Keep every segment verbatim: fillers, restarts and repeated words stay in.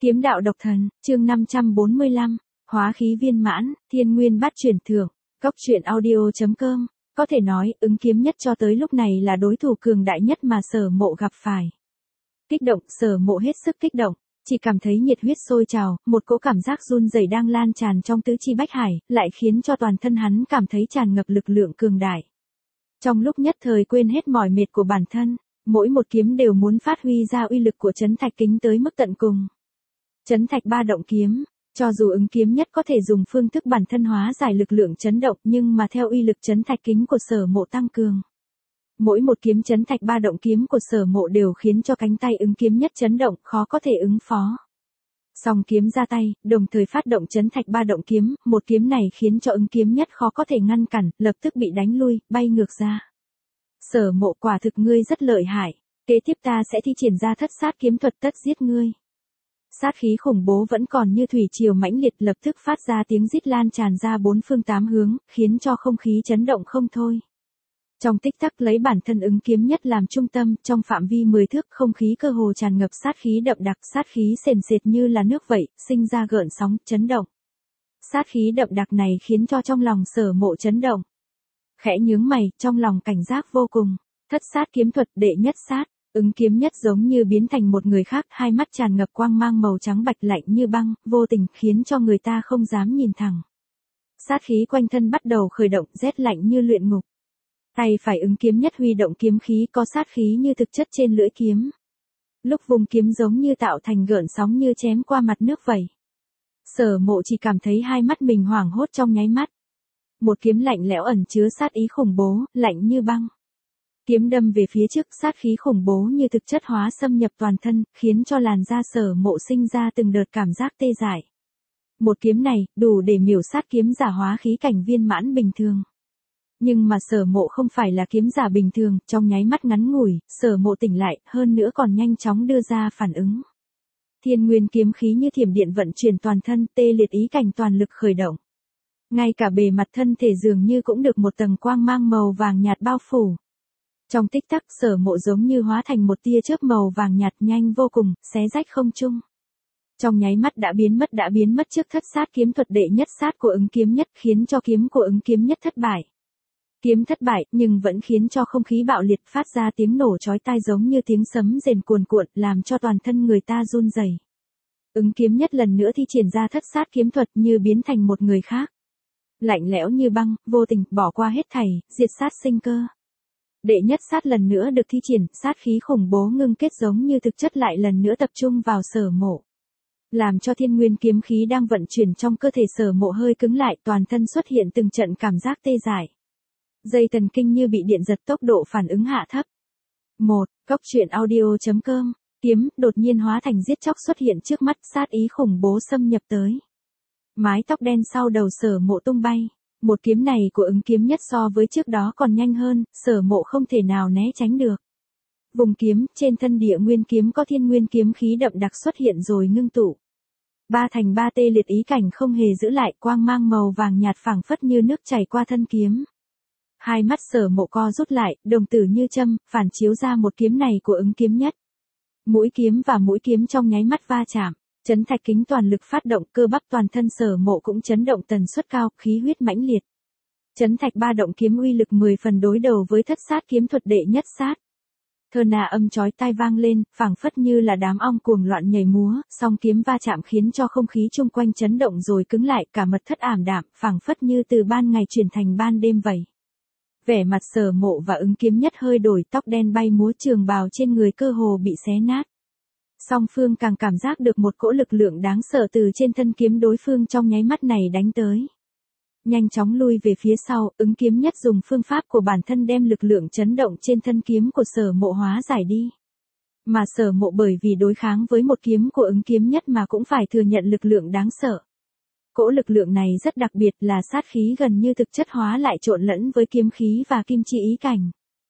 Kiếm đạo độc thần, chương năm trăm bốn mươi lăm, hóa khí viên mãn, thiên nguyên bát chuyển thưởng, góc truyện audio.com, có thể nói, ứng kiếm nhất cho tới lúc này là đối thủ cường đại nhất mà Sở Mộ gặp phải. Kích động, Sở Mộ hết sức kích động, chỉ cảm thấy nhiệt huyết sôi trào, một cỗ cảm giác run rẩy đang lan tràn trong tứ chi bách hải, lại khiến cho toàn thân hắn cảm thấy tràn ngập lực lượng cường đại. Trong lúc nhất thời quên hết mỏi mệt của bản thân, mỗi một kiếm đều muốn phát huy ra uy lực của Chấn Thạch Kính tới mức tận cùng. Chấn Thạch ba động kiếm, cho dù ứng kiếm nhất có thể dùng phương thức bản thân hóa giải lực lượng chấn động nhưng mà theo uy lực Chấn Thạch Kính của Sở Mộ tăng cường. Mỗi một kiếm Chấn Thạch ba động kiếm của Sở Mộ đều khiến cho cánh tay ứng kiếm nhất chấn động, khó có thể ứng phó. Song kiếm ra tay, đồng thời phát động Chấn Thạch ba động kiếm, một kiếm này khiến cho ứng kiếm nhất khó có thể ngăn cản, lập tức bị đánh lui, bay ngược ra. Sở Mộ, quả thực ngươi rất lợi hại, kế tiếp ta sẽ thi triển ra thất sát kiếm thuật tất giết ngươi. Sát khí khủng bố vẫn còn như thủy triều mãnh liệt, lập tức phát ra tiếng rít lan tràn ra bốn phương tám hướng, khiến cho không khí chấn động không thôi. Trong tích tắc lấy bản thân ứng kiếm nhất làm trung tâm, trong phạm vi mười thước không khí cơ hồ tràn ngập sát khí đậm đặc, sát khí sền sệt như là nước vậy, sinh ra gợn sóng, chấn động. Sát khí đậm đặc này khiến cho trong lòng Sở Mộ chấn động. Khẽ nhướng mày, trong lòng cảnh giác vô cùng, thất sát kiếm thuật đệ nhất sát. Ứng kiếm nhất giống như biến thành một người khác, hai mắt tràn ngập quang mang màu trắng bạch lạnh như băng, vô tình khiến cho người ta không dám nhìn thẳng. Sát khí quanh thân bắt đầu khởi động, rét lạnh như luyện ngục. Tay phải ứng kiếm nhất huy động kiếm khí có sát khí như thực chất trên lưỡi kiếm. Lúc vùng kiếm giống như tạo thành gợn sóng như chém qua mặt nước vậy. Sở Mộ chỉ cảm thấy hai mắt mình hoảng hốt trong nháy mắt. Một kiếm lạnh lẽo ẩn chứa sát ý khủng bố, lạnh như băng. Kiếm đâm về phía trước, sát khí khủng bố như thực chất hóa xâm nhập toàn thân, khiến cho làn da Sở Mộ sinh ra từng đợt cảm giác tê dại. Một kiếm này, đủ để miểu sát kiếm giả hóa khí cảnh viên mãn bình thường. Nhưng mà Sở Mộ không phải là kiếm giả bình thường, trong nháy mắt ngắn ngủi, Sở Mộ tỉnh lại, hơn nữa còn nhanh chóng đưa ra phản ứng. Thiên nguyên kiếm khí như thiểm điện vận chuyển toàn thân, tê liệt ý cảnh toàn lực khởi động. Ngay cả bề mặt thân thể dường như cũng được một tầng quang mang màu vàng nhạt bao phủ. Trong tích tắc Sở Mộ giống như hóa thành một tia chớp màu vàng nhạt nhanh vô cùng, xé rách không trung. Trong nháy mắt đã biến mất đã biến mất trước thất sát kiếm thuật đệ nhất sát của ứng kiếm nhất, khiến cho kiếm của ứng kiếm nhất thất bại. Kiếm thất bại nhưng vẫn khiến cho không khí bạo liệt phát ra tiếng nổ chói tai giống như tiếng sấm rền cuồn cuộn, làm cho toàn thân người ta run rẩy. Ứng kiếm nhất lần nữa thi triển ra thất sát kiếm thuật như biến thành một người khác. Lạnh lẽo như băng, vô tình, bỏ qua hết thảy, diệt sát sinh cơ. Đệ nhất sát lần nữa được thi triển, sát khí khủng bố ngưng kết giống như thực chất lại lần nữa tập trung vào Sở Mộ. Làm cho thiên nguyên kiếm khí đang vận chuyển trong cơ thể Sở Mộ hơi cứng lại, toàn thân xuất hiện từng trận cảm giác tê dại. Dây thần kinh như bị điện giật, tốc độ phản ứng hạ thấp. một. Góc truyện audio.com, kiếm đột nhiên hóa thành giết chóc xuất hiện trước mắt, sát ý khủng bố xâm nhập tới. Mái tóc đen sau đầu Sở Mộ tung bay. Một kiếm này của ứng kiếm nhất so với trước đó còn nhanh hơn, Sở Mộ không thể nào né tránh được. Vùng kiếm, trên thân địa nguyên kiếm có thiên nguyên kiếm khí đậm đặc xuất hiện rồi ngưng tụ. Ba thành ba tê liệt ý cảnh không hề giữ lại, quang mang màu vàng nhạt phảng phất như nước chảy qua thân kiếm. Hai mắt Sở Mộ co rút lại, đồng tử như châm, phản chiếu ra một kiếm này của ứng kiếm nhất. Mũi kiếm và mũi kiếm trong nháy mắt va chạm. Chấn Thạch Kính toàn lực phát động, cơ bắp toàn thân Sở Mộ cũng chấn động tần suất cao, khí huyết mãnh liệt. Chấn Thạch ba động kiếm uy lực mười phần đối đầu với thất sát kiếm thuật đệ nhất sát. Thơ nà âm chói tai vang lên, phảng phất như là đám ong cuồng loạn nhảy múa, song kiếm va chạm khiến cho không khí chung quanh chấn động rồi cứng lại, cả mật thất ảm đạm, phảng phất như từ ban ngày chuyển thành ban đêm vậy. Vẻ mặt Sở Mộ và ứng kiếm nhất hơi đổi, tóc đen bay múa, trường bào trên người cơ hồ bị xé nát. Song phương càng cảm giác được một cỗ lực lượng đáng sợ từ trên thân kiếm đối phương trong nháy mắt này đánh tới. Nhanh chóng lui về phía sau, ứng kiếm nhất dùng phương pháp của bản thân đem lực lượng chấn động trên thân kiếm của Sở Mộ hóa giải đi. Mà Sở Mộ bởi vì đối kháng với một kiếm của ứng kiếm nhất mà cũng phải thừa nhận lực lượng đáng sợ. Cỗ lực lượng này rất đặc biệt, là sát khí gần như thực chất hóa lại trộn lẫn với kiếm khí và kim chi ý cảnh.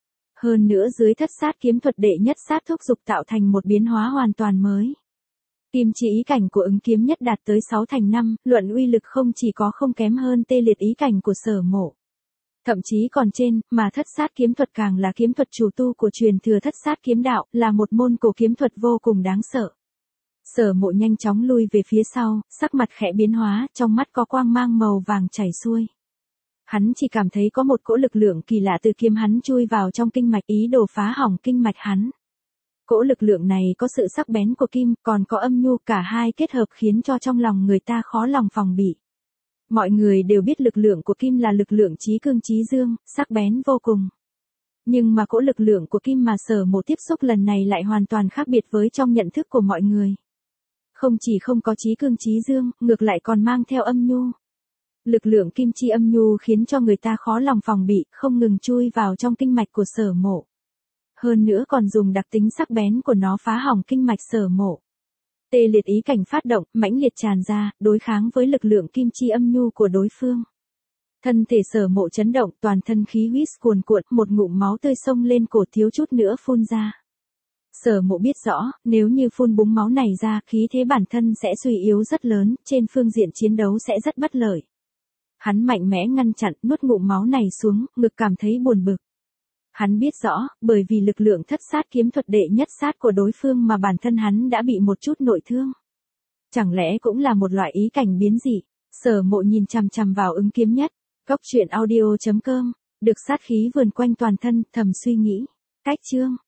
Hơn nữa dưới thất sát kiếm thuật đệ nhất sát thúc dục tạo thành một biến hóa hoàn toàn mới. Kim chi ý cảnh của ứng kiếm nhất đạt tới sáu thành năm, luận uy lực không chỉ có không kém hơn tê liệt ý cảnh của Sở Mộ. Thậm chí còn trên, mà thất sát kiếm thuật càng là kiếm thuật chủ tu của truyền thừa thất sát kiếm đạo, là một môn cổ kiếm thuật vô cùng đáng sợ. Sở Mộ nhanh chóng lui về phía sau, sắc mặt khẽ biến hóa, trong mắt có quang mang màu vàng chảy xuôi. Hắn chỉ cảm thấy có một cỗ lực lượng kỳ lạ từ kiếm hắn chui vào trong kinh mạch ý đồ phá hỏng kinh mạch hắn. Cỗ lực lượng này có sự sắc bén của kim, còn có âm nhu, cả hai kết hợp khiến cho trong lòng người ta khó lòng phòng bị. Mọi người đều biết lực lượng của kim là lực lượng chí cương chí dương, sắc bén vô cùng. Nhưng mà cỗ lực lượng của kim mà Sở Mộ tiếp xúc lần này lại hoàn toàn khác biệt với trong nhận thức của mọi người. Không chỉ không có chí cương chí dương, ngược lại còn mang theo âm nhu. Lực lượng kim chi âm nhu khiến cho người ta khó lòng phòng bị, không ngừng chui vào trong kinh mạch của Sở Mộ. Hơn nữa còn dùng đặc tính sắc bén của nó phá hỏng kinh mạch Sở Mộ. Tê liệt ý cảnh phát động, mãnh liệt tràn ra, đối kháng với lực lượng kim chi âm nhu của đối phương. Thân thể Sở Mộ chấn động, toàn thân khí huyết cuồn cuộn, một ngụm máu tươi xông lên cổ thiếu chút nữa phun ra. Sở Mộ biết rõ, nếu như phun búng máu này ra, khí thế bản thân sẽ suy yếu rất lớn, trên phương diện chiến đấu sẽ rất bất lợi. Hắn mạnh mẽ ngăn chặn, nuốt ngụm máu này xuống, ngực cảm thấy buồn bực. Hắn biết rõ, bởi vì lực lượng thất sát kiếm thuật đệ nhất sát của đối phương mà bản thân hắn đã bị một chút nội thương. Chẳng lẽ cũng là một loại ý cảnh biến dị? Sở Mộ nhìn chằm chằm vào ứng kiếm nhất. Góc truyện audio chấm com, được sát khí vườn quanh toàn thân, thầm suy nghĩ. Cách chương.